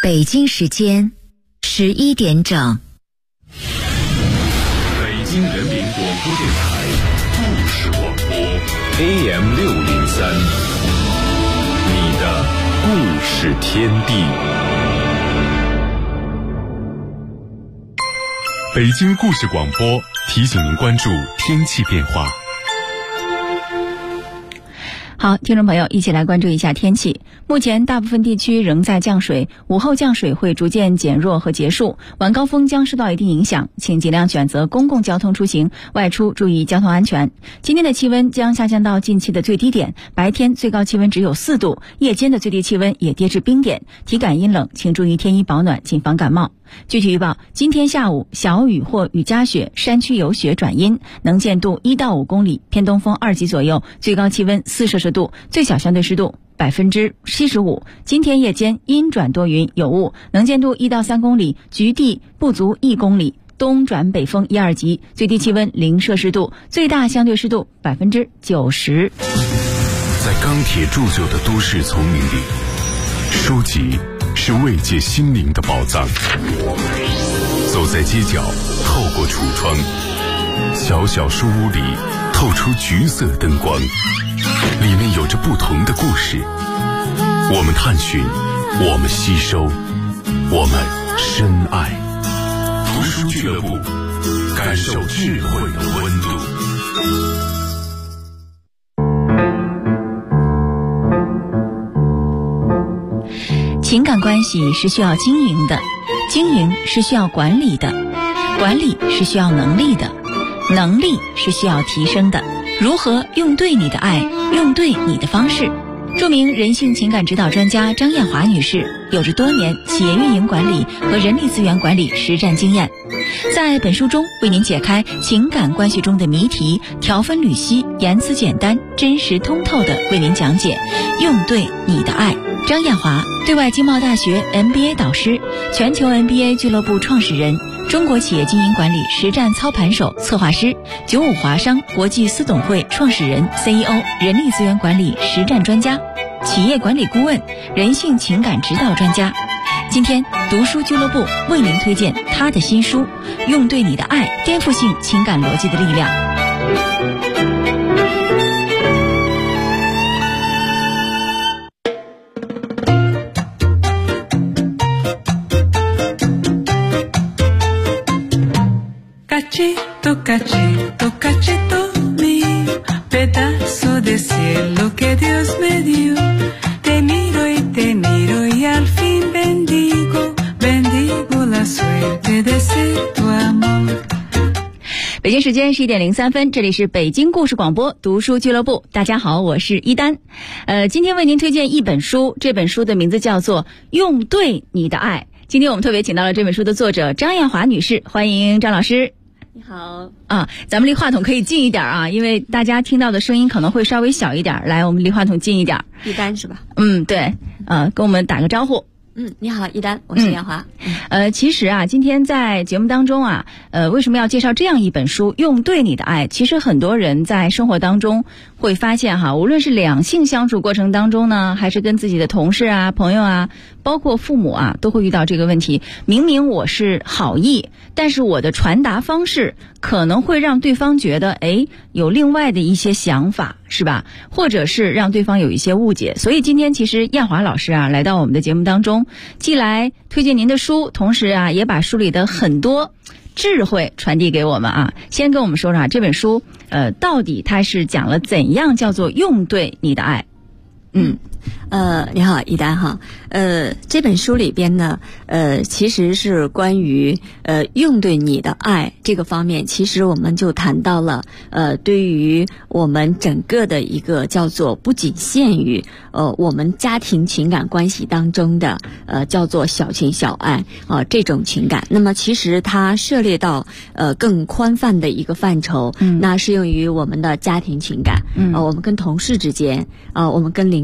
北京时间11点整。 北京人民广播电台故事广播 AM603， 你的故事天地。北京故事广播提醒您关注天气变化。 好，听众朋友，一起来关注一下天气。目前大部分地区仍在降水，午后降水会逐渐减弱和结束，晚高峰将受到一定影响，请尽量选择公共交通出行，外出注意交通安全。今天的气温将下降到近期的最低点，白天最高气温只有4度，夜间的最低气温也跌至冰点，体感阴冷，请注意添衣保暖，谨防感冒。具体预报：今天下午小雨或雨夹雪，山区有雪转阴，能见度1到5公里，偏东风2级左右，最高气温4摄氏度，最小相对湿度75%。今天夜间阴转多云有雾，能见度1到3公里，局地不足1公里，东转北风1、2级，最低气温0摄氏度，最大相对湿度90%。 在钢铁铸就的都市丛林里，书籍是慰藉心灵的宝藏。走在街角，透过橱窗，小小书屋里透出橘色灯光，里面有着不同的故事。我们探寻，我们吸收，我们深爱。读书俱乐部，感受智慧的温度。 情感关系是需要经营的，经营是需要管理的，管理是需要能力的，能力是需要提升的。如何用对你的爱，用对你的方式？著名人性情感指导专家张艳华女士有着多年企业运营管理和人力资源管理实战经验，在本书中为您解开情感关系中的谜题，条分缕析，言辞简单，真实通透地为您讲解用对你的爱。张艳华，对外经贸大学 MBA 导师，全球 MBA 俱乐部创始人，中国企业经营管理实战操盘手、策划师，95华商国际司董会创始人、CEO， 人力资源管理实战专家，企业管理顾问，人性情感指导专家。今天读书俱乐部为您推荐他的新书《用对你的爱：颠覆性情感逻辑的力量》。 Cachito, cachito mío, pedazo de cielo que Dios me dio. Te miro y al fin bendigo, bendigo la suerte de ser tu amor。 北京时间11点03分，这里是北京故事广播读书俱乐部。大家好，我是一丹。今天为您推荐一本书，这本书的名字叫做《用对你的爱》。今天我们特别请到了这本书的作者张艳华女士，欢迎张老师。 你好啊，咱们离话筒可以近一点啊，因为大家听到的声音可能会稍微小一点。来，我们离话筒近一点。 一丹是吧？ 对，跟我们打个招呼。 你好，一丹，我是艳华。 其实啊，今天在节目当中啊，为什么要介绍这样一本书《用对你的爱》？其实很多人在生活当中会发现哈，无论是两性相处过程当中呢，还是跟自己的同事啊、朋友啊，包括父母啊，都会遇到这个问题。明明我是好意，但是我的传达方式可能会让对方觉得，有另外的一些想法，是吧？或者是让对方有一些误解。所以今天其实艳华老师啊，来到我们的节目当中，既来推荐您的书，同时啊，也把书里的很多智慧传递给我们啊。先跟我们说说这本书，到底它是讲了怎样叫做用对你的爱？ 你好，一丹哈。这本书里边呢，其实是关于用对你的爱这个方面，其实我们就谈到了对于我们整个的一个叫做不仅限于我们家庭情感关系当中的叫做小情小爱这种情感。那么其实它涉猎到更宽泛的一个范畴，那适用于我们的家庭情感，我们跟同事之间我们跟领导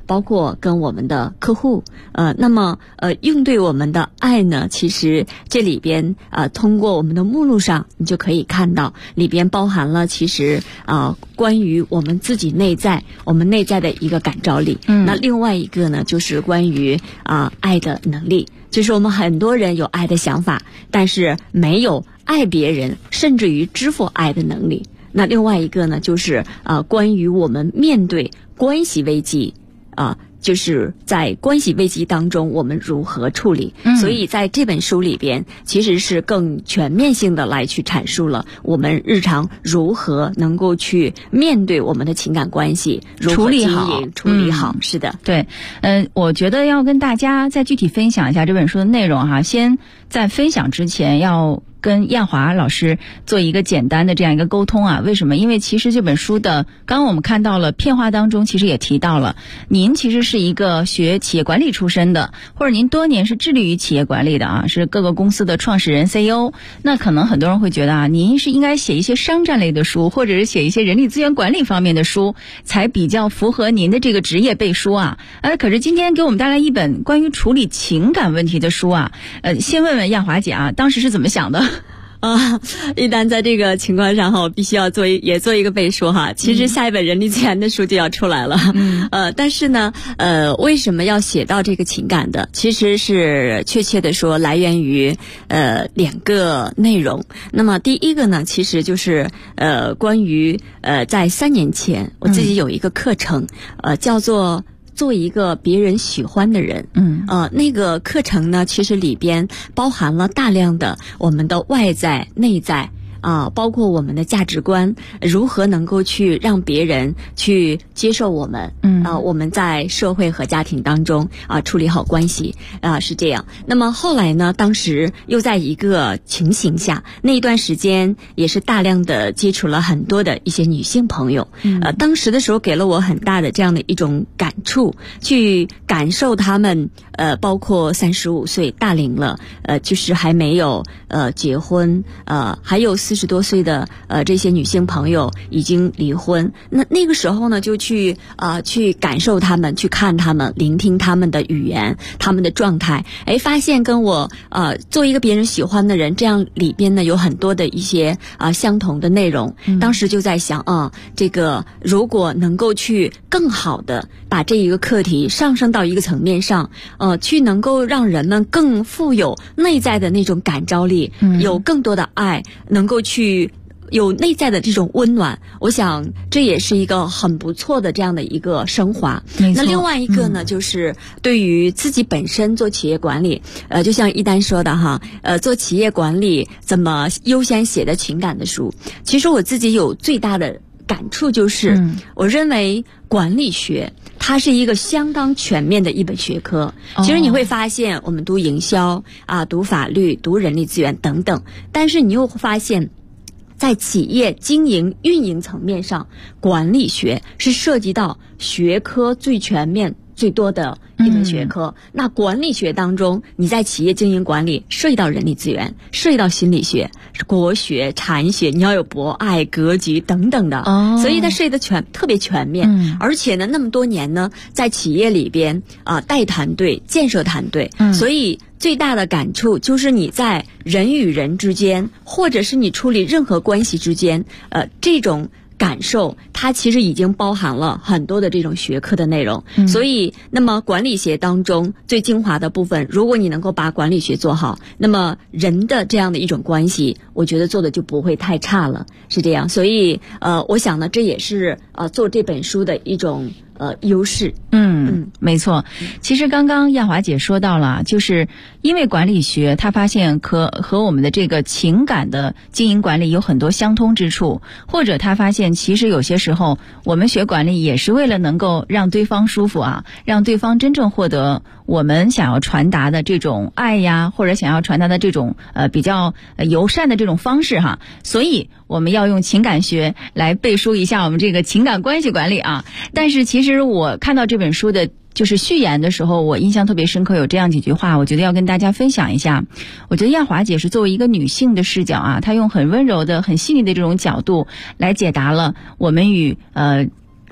包括跟我们的客户，那么应对我们的爱呢，其实这里边通过我们的目录上你就可以看到，里边包含了其实关于我们自己我们内在的一个感召力。那另外一个呢，就是关于爱的能力，就是我们很多人有爱的想法，但是没有爱别人，甚至于支付爱的能力。那另外一个呢，就是关于我们面对关系危机就是在关系危机当中我们如何处理。所以在这本书里边其实是更全面性的来去阐述了我们日常如何能够去面对我们的情感关系，如何经营处理好。是的， 对，我觉得要跟大家再具体分享一下这本书的内容哈。先在分享之前要跟亚华老师做一个简单的这样一个沟通啊。为什么？因为其实这本书的刚刚我们看到了片花当中其实也提到了，您其实是一个学企业管理出身的，或者您多年是致力于企业管理的啊，是各个公司的创始人 CEO。 那可能很多人会觉得您是应该写一些商战类的书，或者是写一些人力资源管理方面的书，才比较符合您的这个职业背书啊。可是今天给我们带来一本关于处理情感问题的书啊。先问问亚华姐当时是怎么想的？ 一旦在这个情况上我必须要做一个背书哈。其实下一本人力资源的书就要出来了。但是呢为什么要写到这个情感的，其实是确切的说来源于两个内容。那么第一个呢，其实就是关于在3年前我自己有一个课程叫做一个别人喜欢的人。那个课程呢，其实里边包含了大量的我们的外在内在包括我们的价值观，如何能够去让别人去接受我们，我们在社会和家庭当中处理好关系是这样。那么后来呢，当时又在一个情形下，那一段时间也是大量的接触了很多的一些女性朋友，当时的时候给了我很大的这样的一种感触，去感受他们包括35岁大龄了，就是还没有结婚，还有40多岁的这些女性朋友已经离婚。那个时候呢，就去感受他们，去看他们，聆听他们的语言，他们的状态，发现跟我做一个别人喜欢的人，这样里边呢有很多的一些相同的内容。当时就在想这个如果能够去更好的把这一个课题上升到一个层面上，去能够让人们更富有内在的那种感召力，有更多的爱，能够去有内在的这种温暖，我想这也是一个很不错的这样的一个升华。那另外一个呢，就是对于自己本身做企业管理，就像一丹说的哈，做企业管理怎么优先写的情感的书。其实我自己有最大的感触就是，我认为管理学它是一个相当全面的一本学科。其实你会发现，我们读营销读法律、读人力资源等等，但是你又发现在企业经营运营层面上，管理学是涉及到学科最全面最多的一门学科。那管理学当中，你在企业经营管理涉及到人力资源，涉及到心理学、国学、禅学，你要有博爱、格局等等的，所以它涉及的特别全面。而且呢，那么多年呢，在企业里边带团队、建设团队，所以最大的感触就是你在人与人之间，或者是你处理任何关系之间，这种感受它其实已经包含了很多的这种学科的内容。所以那么管理学当中最精华的部分，如果你能够把管理学做好，那么人的这样的一种关系，我觉得做的就不会太差了，是这样。所以我想呢，这也是做这本书的一种优势。 没错。其实刚刚亚华姐说到了，就是因为管理学她发现和我们的这个情感的经营管理有很多相通之处，或者她发现其实有些时候我们学管理也是为了能够让对方舒服让对方真正获得我们想要传达的这种爱呀，或者想要传达的这种比较友善的这种方式所以我们要用情感学来背书一下我们这个情感关系管理但是其实我看到这本书的就是序言的时候，我印象特别深刻，有这样几句话，我觉得要跟大家分享一下。我觉得亚华姐是作为一个女性的视角她用很温柔的、很细腻的这种角度来解答了我们与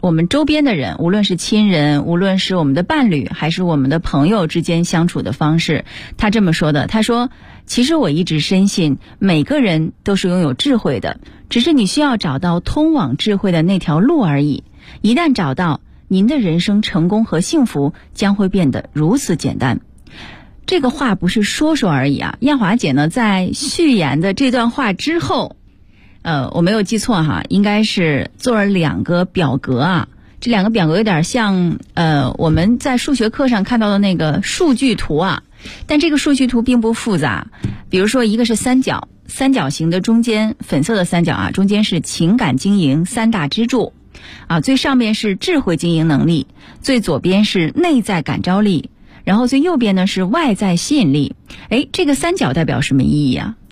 我们周边的人，无论是亲人，无论是我们的伴侣，还是我们的朋友之间相处的方式。他这么说的，他说，其实我一直深信每个人都是拥有智慧的，只是你需要找到通往智慧的那条路而已。一旦找到，您的人生成功和幸福将会变得如此简单。这个话不是说说而已啊。艳华姐呢，在序言的这段话之后，我没有记错哈，应该是做了2个表格啊。这2个表格有点像我们在数学课上看到的那个数据图啊，但这个数据图并不复杂。比如说一个是三角形的中间，粉色的三角啊，中间是情感经营3大支柱啊，最上面是智慧经营能力，最左边是内在感召力，然后最右边呢是外在吸引力。这个三角代表什么意义啊？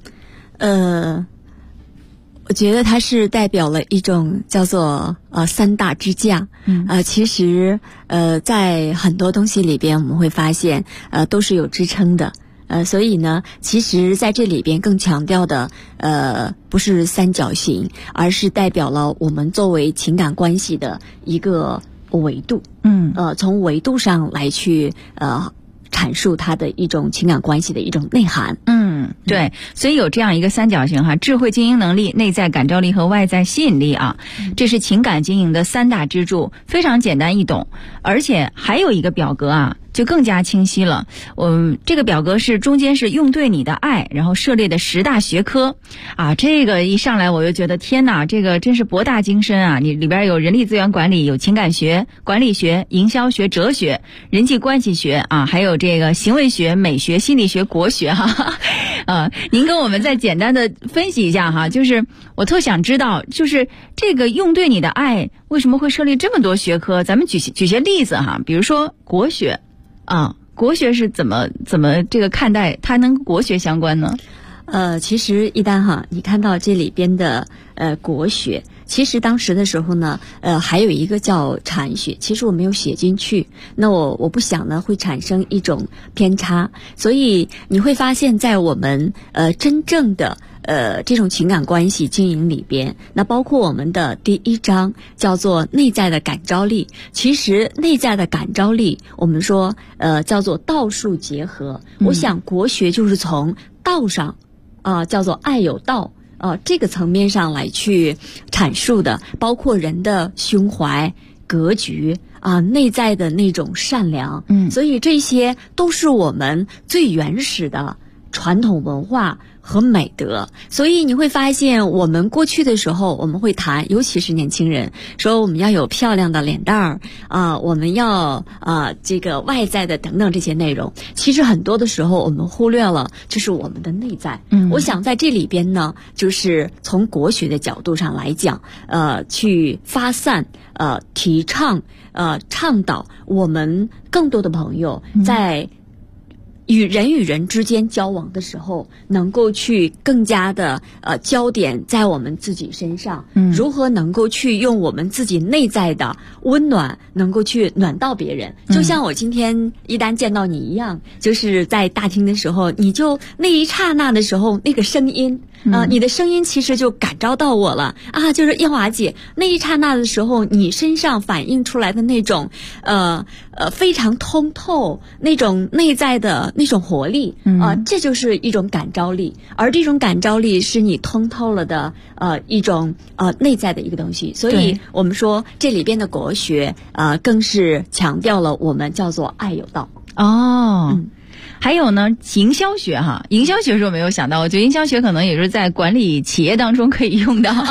我觉得它是代表了一种叫做3大支架。其实在很多东西里边我们会发现都是有支撑的。所以呢，其实在这里边更强调的不是三角形，而是代表了我们作为情感关系的一个维度。从维度上来去阐述它的一种情感关系的一种内涵。 对，所以有这样一个三角形哈，智慧经营能力、内在感召力和外在吸引力啊，这是情感经营的3大支柱，非常简单易懂。而且还有一个表格啊，就更加清晰了。这个表格是中间是用对你的爱，然后涉猎的10大学科啊，这个一上来我就觉得天哪，这个真是博大精深啊！你里边有人力资源管理，有情感学、管理学、营销学、哲学、人际关系学啊，还有这个行为学、美学、心理学、国学哈。您跟我们再简单的分析一下哈，就是我特想知道，就是这个用对你的爱为什么会设立这么多学科？咱们举些例子哈，比如说国学啊，国学是怎么这个看待它能跟国学相关呢？ 其实一旦哈，你看到这里边的国学，其实当时的时候呢，还有一个叫禅学，其实我没有写进去，那我不想呢会产生一种偏差，所以你会发现在我们真正的这种情感关系经营里边，那包括我们的第1章叫做内在的感召力。其实内在的感召力，我们说叫做道术结合。我想国学就是从道上叫做爱有道这个层面上来去阐述的，包括人的胸怀、格局内在的那种善良。所以这些都是我们最原始的传统文化和美德。所以你会发现我们过去的时候我们会谈，尤其是年轻人说我们要有漂亮的脸蛋儿我们要这个外在的等等这些内容，其实很多的时候我们忽略了就是我们的内在。我想在这里边呢，就是从国学的角度上来讲去发散提倡倡导我们更多的朋友在与人之间交往的时候，能够去更加的焦点在我们自己身上，如何能够去用我们自己内在的温暖，能够去暖到别人。就像我今天一旦见到你一样，就是在大厅的时候，你就那一刹那的时候，那个声音你的声音其实就感召到我了就是艳华姐那一刹那的时候，你身上反映出来的那种非常通透，那种内在的那种活力这就是一种感召力。而这种感召力是你通透了的一种内在的一个东西。所以我们说这里边的国学更是强调了我们叫做爱有道。 还有呢，营销学哈，营销学是我没有想到，我觉得营销学可能也是在管理企业当中可以用到。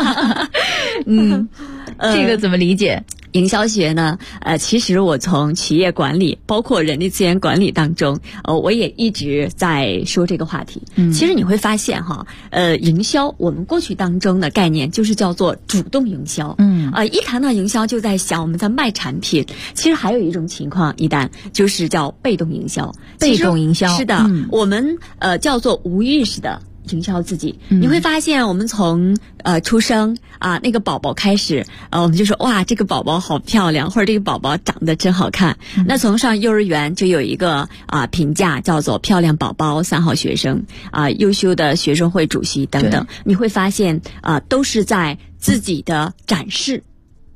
这个怎么理解？ 营销学呢其实我从企业管理包括人力资源管理当中我也一直在说这个话题。其实你会发现营销我们过去当中的概念就是叫做主动营销。一谈到营销就在想我们在卖产品，其实还有一种情况一旦就是叫被动营销。 被动营销是的我们叫做无意识的营销自己。你会发现我们从出生那个宝宝开始我们就说哇这个宝宝好漂亮，或者这个宝宝长得真好看。那从上幼儿园就有一个评价叫做漂亮宝宝、3好学生优秀的学生会主席等等。你会发现都是在自己的展示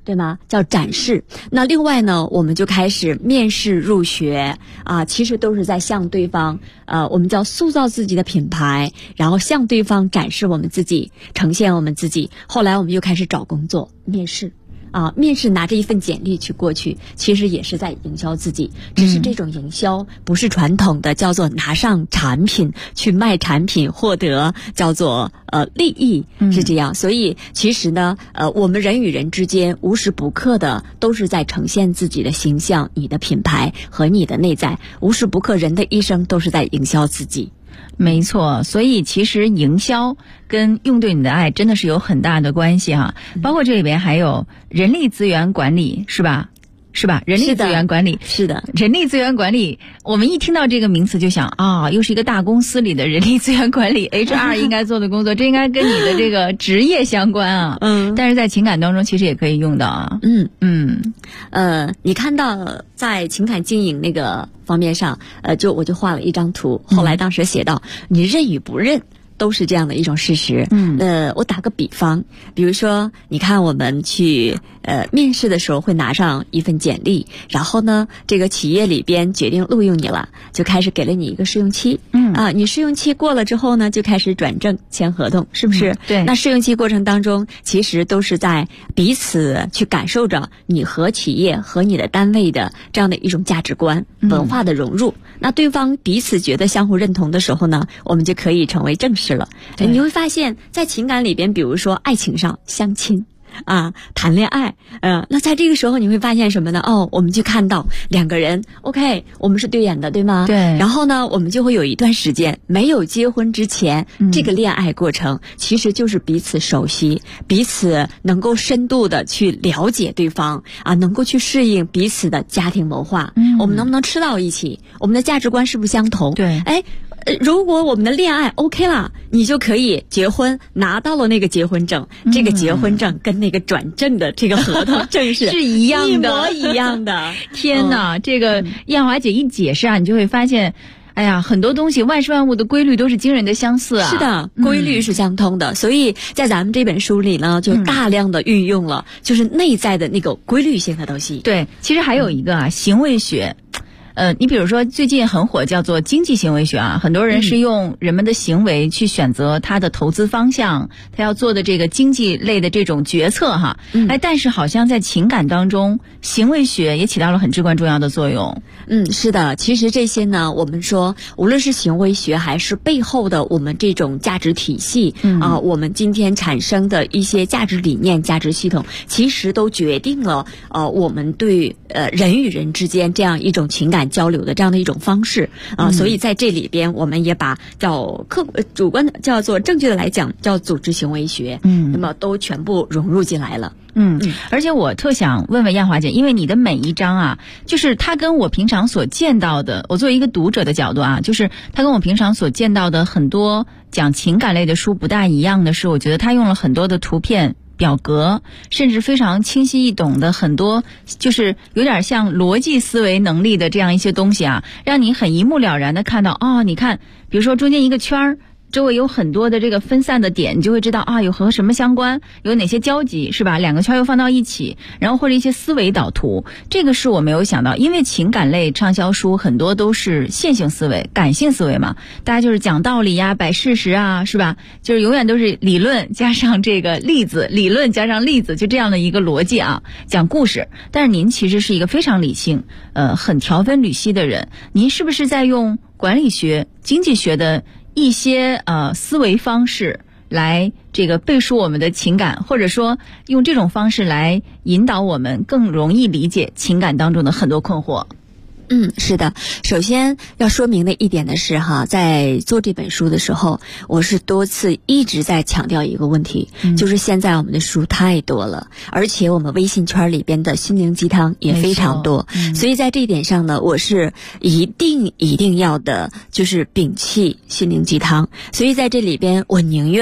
对吗？叫展示。那另外呢，我们就开始面试入学啊，其实都是在向对方我们叫塑造自己的品牌，然后向对方展示我们自己，呈现我们自己。后来我们又开始找工作，面试。面试拿着一份简历去过去，其实也是在营销自己，只是这种营销不是传统的叫做拿上产品去卖产品，获得叫做利益，是这样。所以其实呢，我们人与人之间无时不刻的都是在呈现自己的形象、你的品牌和你的内在，无时不刻人的一生都是在营销自己。 没错，所以其实营销跟用对你的爱真的是有很大的关系哈。包括这里边还有人力资源管理，是吧？人力资源管理是的， 人力资源管理，我们一听到这个名词就想又是一个大公司里的人力资源管理HR 应该做的工作，这应该跟你的这个职业相关啊。但是在情感当中其实也可以用到啊。 你看到在情感经营那个方面上，我就画了一张图，后来当时写到你认与不认都是这样的一种事实。我打个比方，比如说你看我们去面试的时候会拿上一份简历，然后呢这个企业里边决定录用你了，就开始给了你一个试用期。你试用期过了之后呢，就开始转正签合同，是不是？ 对。 那试用期过程当中其实都是在彼此去感受着你和企业和你的单位的这样的一种价值观、文化的融入。那对方彼此觉得相互认同的时候呢，我们就可以成为正式了。你会发现在情感里边，比如说爱情上相亲谈恋爱，那在这个时候你会发现什么呢？我们就看到两个人 OK， 我们是对眼的，对吗？ 对。 然后呢，我们就会有一段时间没有结婚之前，这个恋爱过程其实就是彼此熟悉，彼此能够深度的去了解对方能够去适应彼此的家庭文化。我们能不能吃到一起？我们的价值观是不是相同？ 对。 如果我们的恋爱 OK 了，你就可以结婚，拿到了那个结婚证，这个结婚证跟那个转正的这个合同正是一样的， 一模一样的。 天哪，这个燕华姐一解释你就会发现，很多东西万事万物的规律都是惊人的相似啊。 是的，规律是相通的。所以在咱们这本书里呢，就大量的运用了就是内在的那个规律性的东西。 对，其实还有一个行为学。你比如说最近很火叫做经济行为学很多人是用人们的行为去选择他的投资方向，他要做的这个经济类的这种决策但是好像在情感当中，行为学也起到了很至关重要的作用。 是的，其实这些呢，我们说无论是行为学还是背后的我们这种价值体系我们今天产生的一些价值理念、价值系统，其实都决定了我们对人与人之间这样一种情感交流的这样的一种方式所以在这里边我们也把叫主观的叫做正确的来讲叫组织行为学那么都全部融入进来了。 而且我特想问问燕华姐，因为你的每一章就是它跟我平常所见到的，我作为一个读者的角度就是它跟我平常所见到的很多讲情感类的书不大一样的是，我觉得它用了很多的图片表格，甚至非常清晰易懂的很多就是有点像逻辑思维能力的这样一些东西让你很一目了然的看到你看比如说中间一个圈儿，周围有很多的这个分散的点，你就会知道有和什么相关，有哪些交集，是吧？两个圈又放到一起，然后或者一些思维导图，这个是我没有想到，因为情感类畅销书很多都是线性思维、感性思维嘛，大家就是讲道理摆事实是吧？就是永远都是理论加上这个例子，理论加上例子，就这样的一个逻辑讲故事。但是您其实是一个非常理性、很条分缕析的人，您是不是在用管理学、经济学的一些思维方式来这个背书我们的情感，或者说用这种方式来引导我们更容易理解情感当中的很多困惑？ 是的。首先要说明的一点的是在做这本书的时候，我是多次一直在强调一个问题，就是现在我们的书太多了，而且我们微信圈里边的心灵鸡汤也非常多，所以在这一点上呢，我是一定要的就是摒弃心灵鸡汤。所以在这里边我宁愿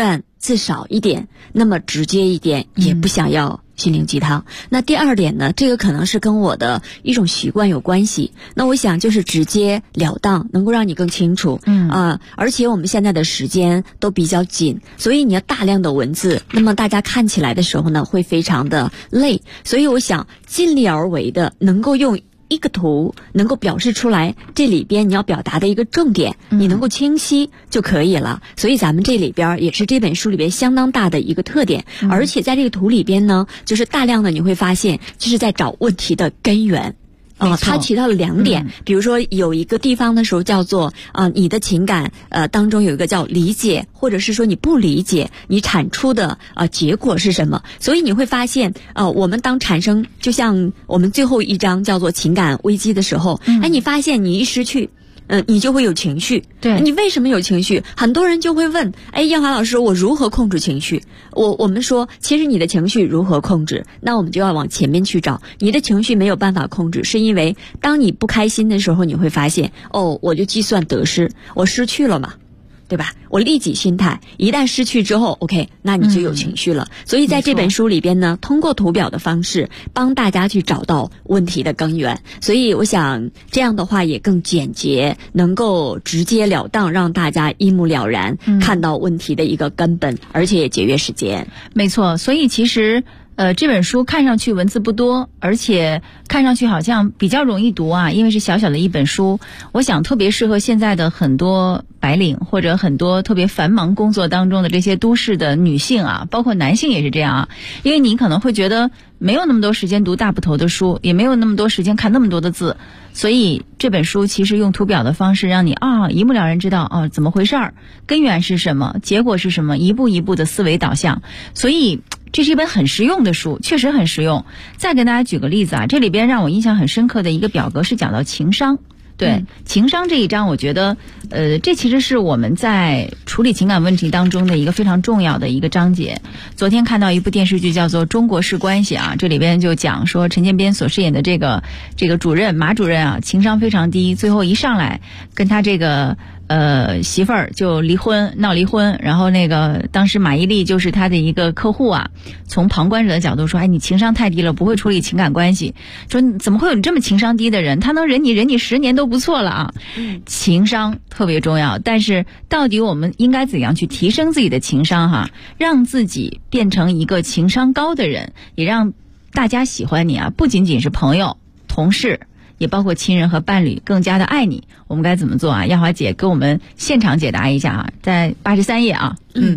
字少一点，那么直接一点，也不想要心灵鸡汤。那第二点呢，这个可能是跟我的一种习惯有关系。那我想就是直截了当，能够让你更清楚。而且我们现在的时间都比较紧，所以你要大量的文字，那么大家看起来的时候呢，会非常的累。所以我想尽力而为的，能够用一个图能够表示出来这里边你要表达的一个重点，你能够清晰就可以了。所以咱们这里边也是这本书里边相当大的一个特点。而且在这个图里边呢，就是大量的你会发现就是在找问题的根源。他提到了2点，比如说有一个地方的时候叫做你的情感当中有一个叫理解，或者是说你不理解，你产出的结果是什么。所以你会发现我们当产生，就像我们最后一章叫做情感危机的时候，你发现你一失去你就会有情绪。 对， 你为什么有情绪？很多人就会问，燕华老师，我如何控制情绪？我们说，其实你的情绪如何控制？那我们就要往前面去找。你的情绪没有办法控制，是因为当你不开心的时候，你会发现，我就计算得失，我失去了嘛。对吧？我利己心态，一旦失去之后 ，OK， 那你就有情绪了。所以在这本书里边呢，通过图表的方式帮大家去找到问题的根源。所以我想这样的话也更简洁，能够直截了当，让大家一目了然看到问题的一个根本，而且也节约时间。 没错，所以其实这本书看上去文字不多，而且看上去好像比较容易读啊，因为是小小的一本书，我想特别适合现在的很多白领或者很多特别繁忙工作当中的这些都市的女性啊，包括男性也是这样啊。因为你可能会觉得没有那么多时间读大部头的书，也没有那么多时间看那么多的字，所以这本书其实用图表的方式让你一目了然知道怎么回事儿，根源是什么，结果是什么，一步一步的思维导向。所以这是一本很实用的书，确实很实用。再跟大家举个例子啊，这里边让我印象很深刻的一个表格是讲到情商。对，情商这一章，我觉得这其实是我们在处理情感问题当中的一个非常重要的一个章节。昨天看到一部电视剧叫做《中国式关系》啊，这里边就讲说陈建斌所饰演的这个主任马主任啊，情商非常低，最后一上来跟他这个媳妇儿就闹离婚，然后当时马伊琍就是他的一个客户啊，从旁观者的角度说，你情商太低了，不会处理情感关系，说怎么会有你这么情商低的人，他能忍你10年都不错了啊。情商特别重要，但是到底我们应该怎样去提升自己的情商让自己变成一个情商高的人，也让大家喜欢你啊，不仅仅是朋友同事，也包括亲人和伴侣更加的爱你，我们该怎么做啊？亚华姐给我们现场解答一下啊，在83页啊。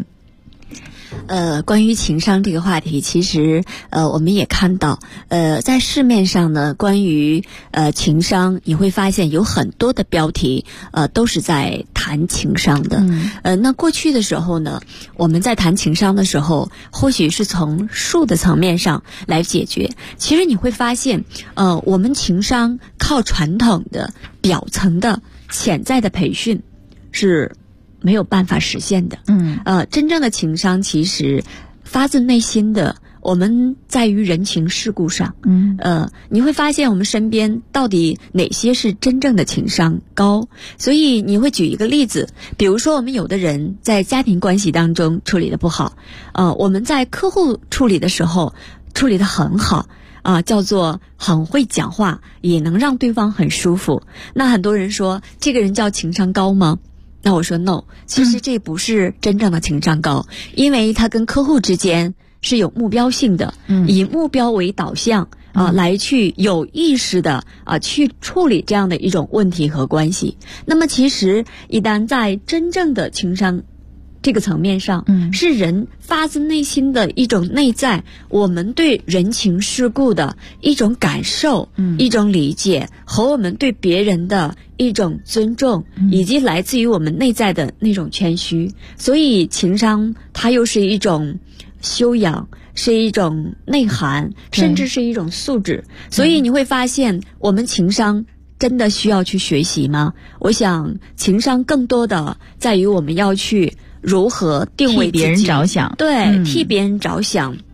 关于情商这个话题，其实我们也看到在市面上呢，关于情商，你会发现有很多的标题都是在谈情商的。那过去的时候呢，我们在谈情商的时候，或许是从术的层面上来解决。其实你会发现我们情商靠传统的表层的潜在的培训是没有办法实现的。真正的情商其实发自内心的，我们在于人情世故上。你会发现我们身边到底哪些是真正的情商高。所以你会举一个例子，比如说我们有的人在家庭关系当中处理的不好，我们在客户处理的时候处理的很好。叫做很会讲话，也能让对方很舒服。那很多人说这个人叫情商高吗？那我说 no， 其实这不是真正的情商高，因为他跟客户之间是有目标性的，以目标为导向来去有意识的去处理这样的一种问题和关系。那么其实一旦在真正的情商这个层面上，是人发自内心的一种内在，我们对人情世故的一种感受，一种理解，和我们对别人的一种尊重，以及来自于我们内在的那种谦虚。所以情商它又是一种修养，是一种内涵，甚至是一种素质。所以你会发现我们情商真的需要去学习吗？我想情商更多的在于我们要去如何定位自己， 替别人着想。 对，替别人着想，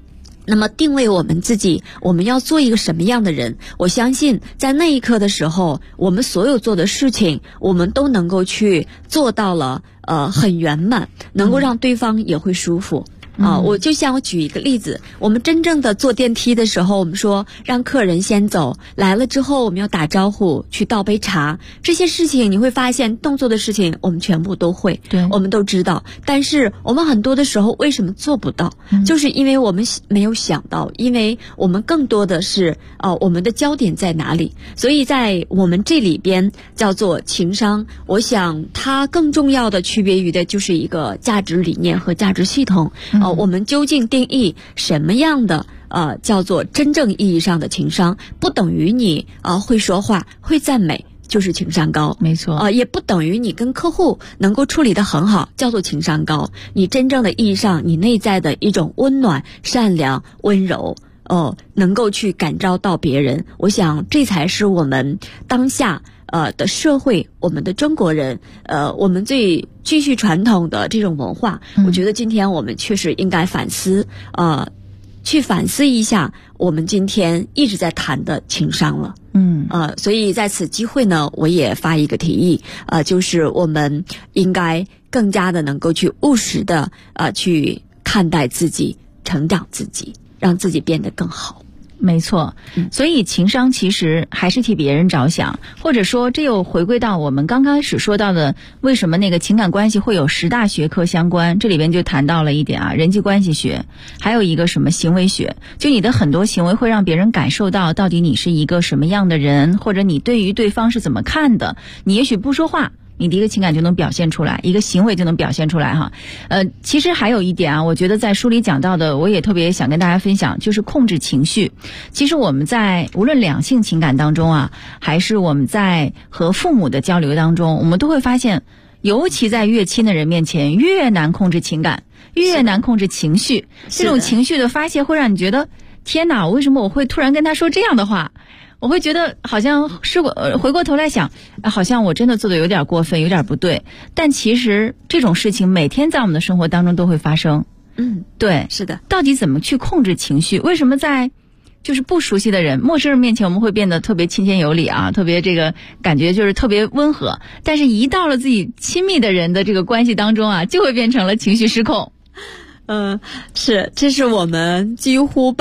那么定位我们自己，我们要做一个什么样的人，我相信在那一刻的时候，我们所有做的事情，我们都能够去做到了很圆满，能够让对方也会舒服。我就像我举一个例子，我们真正的坐电梯的时候，我们说让客人先走，来了之后我们要打招呼，去倒杯茶，这些事情你会发现动作的事情我们全部都会， 对， 我们都知道，但是我们很多的时候为什么做不到，就是因为我们没有想到，因为我们更多的是我们的焦点在哪里，所以在我们这里边叫做情商，我想它更重要的区别于的就是一个价值理念和价值系统。我们究竟定义什么样的叫做真正意义上的情商，不等于你会说话会赞美就是情商高， 没错， 也不等于你跟客户能够处理得很好叫做情商高，你真正的意义上你内在的一种温暖善良温柔能够去感召到别人，我想这才是我们当下的社会，我们的中国人我们最继续传统的这种文化，我觉得今天我们确实应该反思去反思一下我们今天一直在谈的情商了。所以在此机会呢，我也发一个提议就是我们应该更加的能够去务实的去看待自己，成长自己，让自己变得更好。 没错，所以情商其实还是替别人着想，或者说这又回归到我们刚开始说到的，为什么那个情感关系会有10大学科相关，这里边就谈到了一点人际关系学，还有一个什么行为学，就你的很多行为会让别人感受到到底你是一个什么样的人，或者你对于对方是怎么看的，你也许不说话，你的一个情感就能表现出来，一个行为就能表现出来哈。其实还有一点我觉得在书里讲到的，我也特别想跟大家分享，就是控制情绪。其实我们在无论两性情感当中还是我们在和父母的交流当中，我们都会发现，尤其在越亲的人面前，越难控制情感，越难控制情绪。这种情绪的发泄会让你觉得，天哪，为什么我会突然跟他说这样的话？我会觉得好像回过头来想，好像我真的做的有点过分，有点不对。但其实这种事情每天在我们的生活当中都会发生。对， 是的。 到底怎么去控制情绪？为什么在就是不熟悉的人、陌生人面前，我们会变得特别亲切有礼特别这个感觉就是特别温和，但是一到了自己亲密的人的这个关系当中就会变成了情绪失控。 这是我们几乎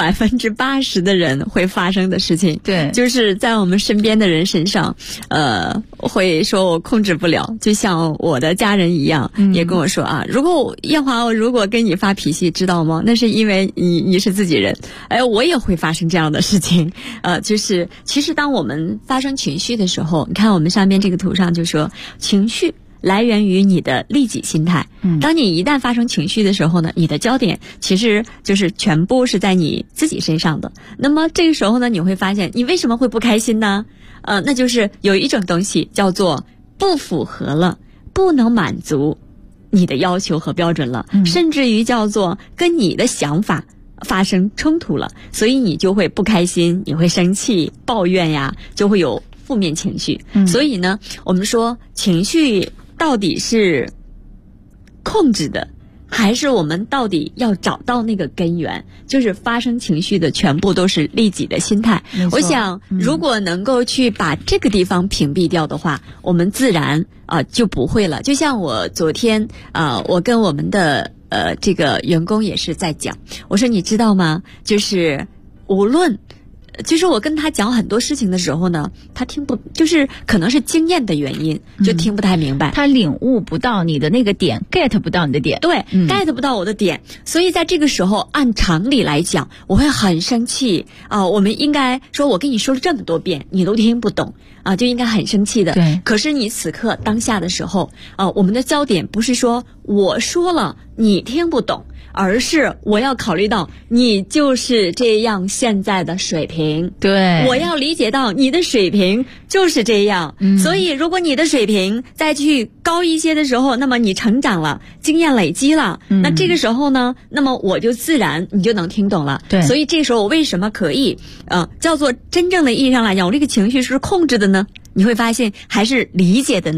80%的人会发生的事情。 对， 就是在我们身边的人身上，会说我控制不了，就像我的家人一样，也跟我说如果艳华，我如果跟你发脾气，知道吗？那是因为你是自己人。我也会发生这样的事情。就是其实当我们发生情绪的时候，你看我们上面这个图上就说，情绪来源于你的利己心态。当你一旦发生情绪的时候呢，你的焦点其实就是全部是在你自己身上的。那么这个时候呢，你会发现你为什么会不开心呢？那就是有一种东西叫做不符合了，不能满足你的要求和标准了，甚至于叫做跟你的想法发生冲突了，所以你就会不开心，你会生气抱怨呀，就会有负面情绪。所以呢，我们说情绪到底是控制的，还是我们到底要找到那个根源，就是发生情绪的全部都是利己的心态。我想如果能够去把这个地方屏蔽掉的话，我们自然就不会了。就像我昨天我跟我们的这个员工也是在讲，我说你知道吗，就是无论就是我跟他讲很多事情的时候呢，他听不，就是可能是经验的原因，就听不太明白， 他领悟不到你的那个点， get 不到你的点。 对，get 不到我的点，所以在这个时候按常理来讲，我会很生气我们应该说，我跟你说了这么多遍你都听不懂就应该很生气的。 对， 可是你此刻当下的时候我们的焦点不是说我说了你听不懂，而是我要考虑到你就是这样现在的水平。 对， 我要理解到你的水平就是这样。所以如果你的水平再去高一些的时候，那么你成长了，经验累积了，那这个时候呢，那么我就自然你就能听懂了。 对， 所以这时候我为什么可以叫做真正的意义上来讲，我这个情绪是控制的呢？你会发现还是理解的呢？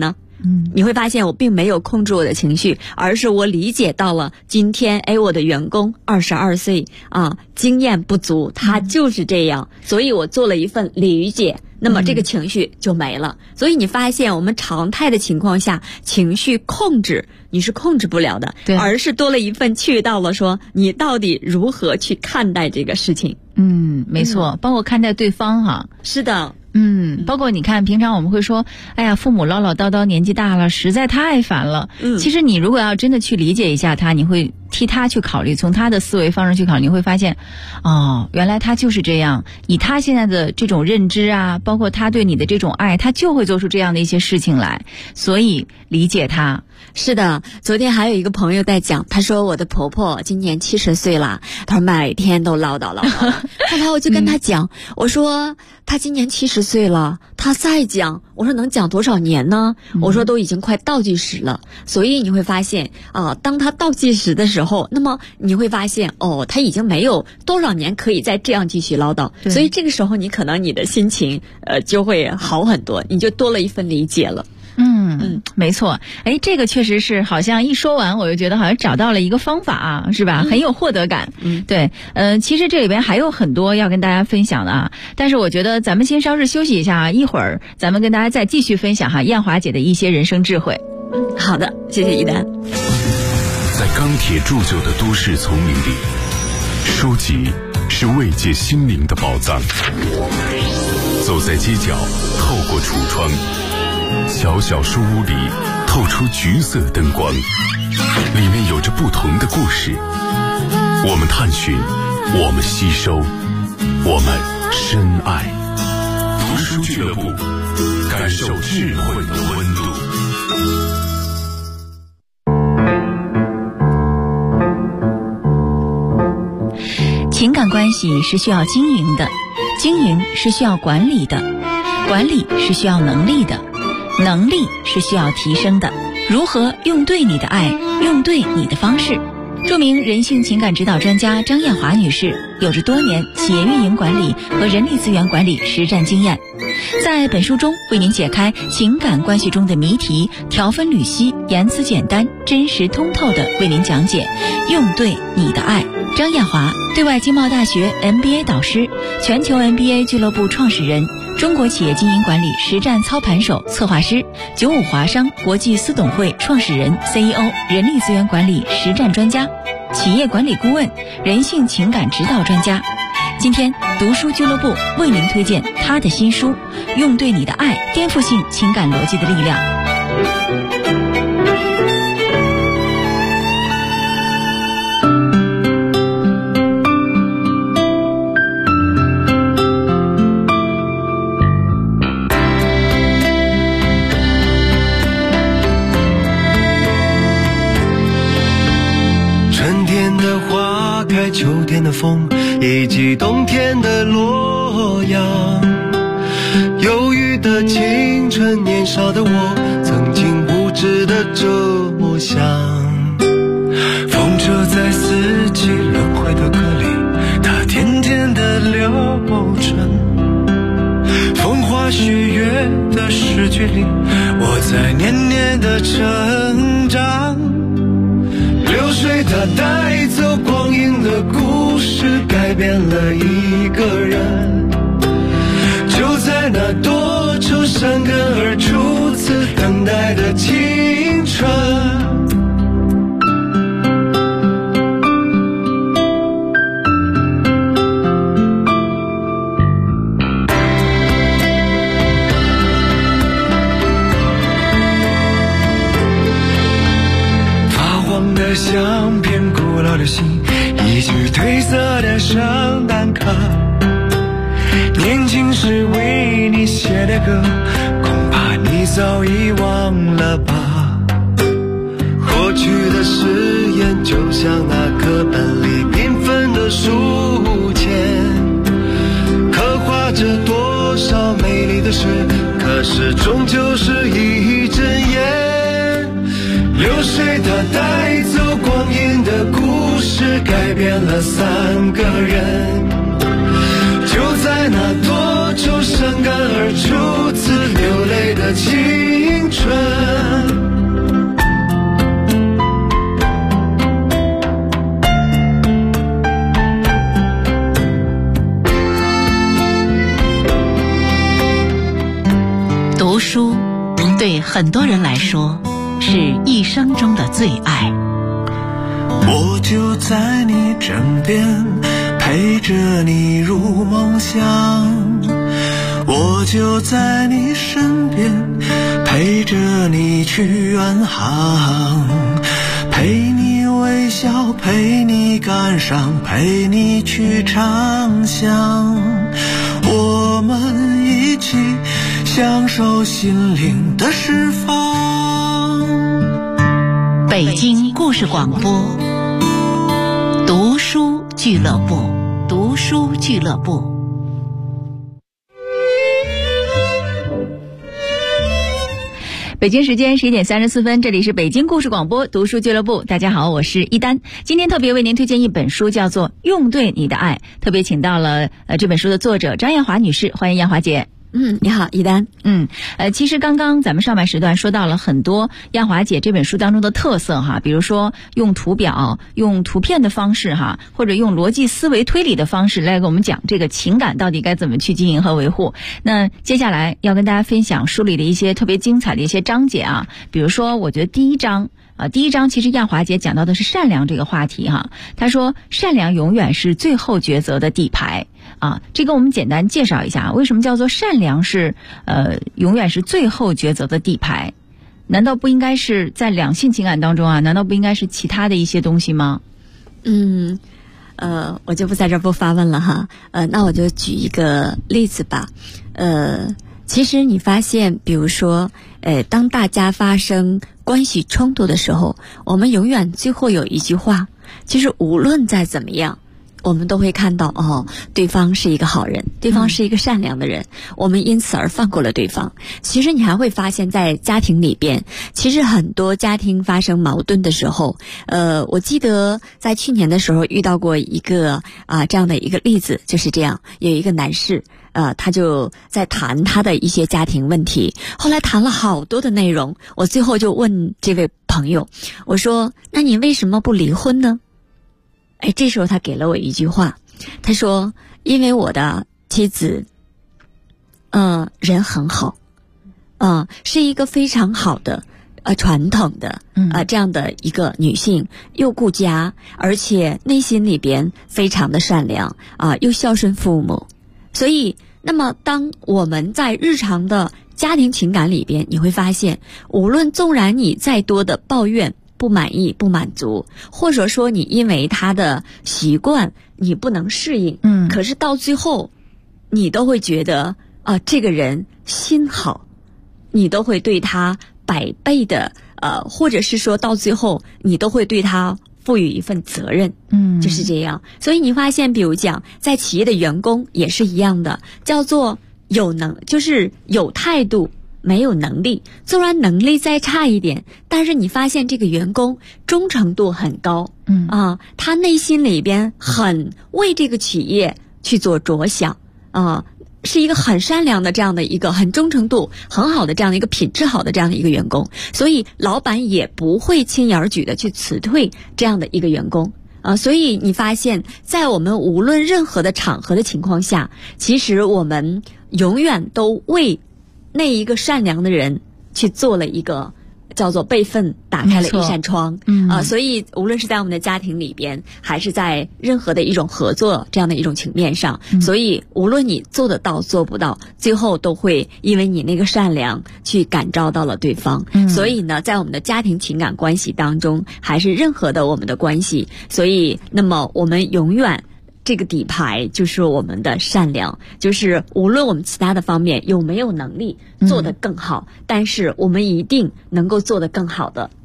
你会发现我并没有控制我的情绪，而是我理解到了今天我的员工22岁啊，经验不足，他就是这样，所以我做了一份理解，那么这个情绪就没了。所以你发现我们常态的情况下，情绪控制你是控制不了的，而是多了一份去到了说你到底如何去看待这个事情。 没错，包括看待对方哈。 是的。 包括你看平常我们会说，哎呀，父母唠唠叨叨，年纪大了实在太烦了。其实你如果要真的去理解一下他，你会替他去考虑，从他的思维方式去考虑，你会发现原来他就是这样，以他现在的这种认知啊，包括他对你的这种爱，他就会做出这样的一些事情来，所以理解他。 是的，昨天还有一个朋友在讲，他说我的婆婆今年70岁了，他说每天都唠叨。后来我就跟他讲，我说他今年70岁了，他再讲，我说能讲多少年呢？我说都已经快倒计时了。所以你会发现当他倒计时的时候，那么你会发现他已经没有多少年可以再这样继续唠叨，所以这个时候你可能你的心情就会好很多，你就多了一份理解了。 没错。这个确实是，好像一说完我就觉得好像找到了一个方法啊，是吧？很有获得感。对。其实这里边还有很多要跟大家分享的啊，但是我觉得咱们先稍事休息一下啊，一会儿咱们跟大家再继续分享哈燕华姐的一些人生智慧。 好的，谢谢一丹。 在钢铁铸就的都市丛林里，书籍是慰藉心灵的宝藏。走在街角，透过橱窗，小小书屋里透出橘色灯光，里面有着不同的故事。我们探寻，我们吸收，我们深爱。读书俱乐部，感受智慧的温度。 情感关系是需要经营的，经营是需要管理的，管理是需要能力的，能力是需要提升的。如何用对你的爱，用对你的方式？著名人性情感指导专家张艳华女士有着多年企业运营管理和人力资源管理实战经验，在本书中为您解开情感关系中的谜题，条分缕析，言辞简单，真实通透地为您讲解用对你的爱。张艳华，对外经贸大学 MBA 导师，全球 MBA 俱乐部创始人，中国企业经营管理实战操盘手、策划师，95华商国际司董会创始人、CEO， 人力资源管理实战专家，企业管理顾问，人性情感指导专家。今天读书俱乐部为您推荐他的新书《用对你的爱，颠覆性情感逻辑的力量》。 秋天的风以及冬天的洛阳，忧郁的青春，年少的我曾经无知的这么想。风车在四季轮回的歌里，它甜甜的流转。风花雪月的诗句里，我在年年的成长。流水它带走光阴的故事，改变了一个人。就在那多愁善感而初次等待的青春，相片，古老的信，一句褪色的圣诞卡，年轻时为你写的歌，恐怕你早已忘了吧。过去的誓言就像那课本里缤纷的书签，刻画着多少美丽的诗，可是终究是一阵烟。流水它带走光阴的故事，改变了三个人。就在那多愁伤感而初次流泪的青春。 读书对很多人来说是一生中的最爱。 我就在你枕边，陪着你入梦乡。我就在你身边，陪着你去远航。陪你微笑，陪你感伤，陪你去畅想。我们一起享受心灵的释放。 北京故事广播，读书俱乐部，读书俱乐部。北京时间11点34分，这里是北京故事广播读书俱乐部。大家好，我是一丹。今天特别为您推荐一本书，叫做《用对你的爱》，特别请到了这本书的作者张艳华女士，欢迎艳华姐。 你好，一丹。 其实刚刚咱们上半时段说到了很多艳华姐这本书当中的特色哈，比如说用图表、用图片的方式哈，或者用逻辑思维推理的方式来给我们讲这个情感到底该怎么去经营和维护。那接下来要跟大家分享书里的一些特别精彩的一些章节啊，比如说我觉得第一章其实艳华姐讲到的是善良这个话题哈。她说善良永远是最后抉择的底牌啊，这个我们简单介绍一下，为什么叫做善良是永远是最后抉择的底牌？难道不应该是在两性情感当中啊？难道不应该是其他的一些东西吗？ 我就不在这儿不发问了哈。那我就举一个例子吧。其实你发现，比如说，当大家发生关系冲突的时候，我们永远最后有一句话，就是无论再怎么样，我们都会看到对方是一个好人，对方是一个善良的人，我们因此而放过了对方。其实你还会发现在家庭里边，其实很多家庭发生矛盾的时候，我记得在去年的时候遇到过一个这样的一个例子，就是这样，有一个男士他就在谈他的一些家庭问题，后来谈了好多的内容，我最后就问这位朋友，我说那你为什么不离婚呢？这时候他给了我一句话，他说因为我的妻子人很好，是一个非常好的传统的这样的一个女性，又顾家，而且内心里边非常的善良又孝顺父母。所以那么当我们在日常的家庭情感里边，你会发现无论纵然你再多的抱怨、不满意、不满足，或者说你因为他的习惯你不能适应，可是到最后你都会觉得这个人心好，你都会对他百倍的或者是说到最后你都会对他赋予一份责任，就是这样。所以你发现比如讲在企业的员工也是一样的，叫做就是有态度没有能力，纵然能力再差一点，但是你发现这个员工忠诚度很高，他内心里边很为这个企业去做着想，是一个很善良的这样的一个很忠诚度很好的这样的一个品质好的这样的一个员工，所以老板也不会轻言而举的去辞退这样的一个员工。所以你发现在我们无论任何的场合的情况下，其实我们永远都为那一个善良的人去做了一个叫做备份，打开了一扇窗。所以无论是在我们的家庭里边，还是在任何的一种合作这样的一种情面上，所以无论你做得到做不到，最后都会因为你那个善良去感召到了对方。所以呢，在我们的家庭情感关系当中，还是任何的我们的关系，所以那么我们永远这个底牌就是我们的善良，就是无论我们其他的方面有没有能力做得更好，但是我们一定能够做得更好的，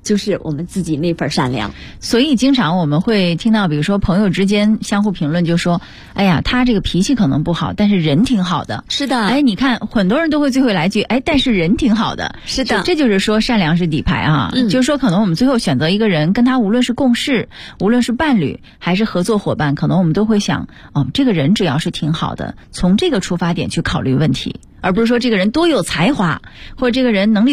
就是我们自己那份善良。 所以经常我们会听到，比如说朋友之间相互评论，就说哎呀，他这个脾气可能不好，但是人挺好的。 是的， 哎，你看很多人都会最后来句，哎，但是人挺好的。 是的， 这就是说善良是底牌啊。就是说可能我们最后选择一个人，跟他无论是共事，无论是伴侣还是合作伙伴，可能我们都会想，这个人只要是挺好的，从这个出发点去考虑问题，而不是说这个人多有才华，或者这个人能力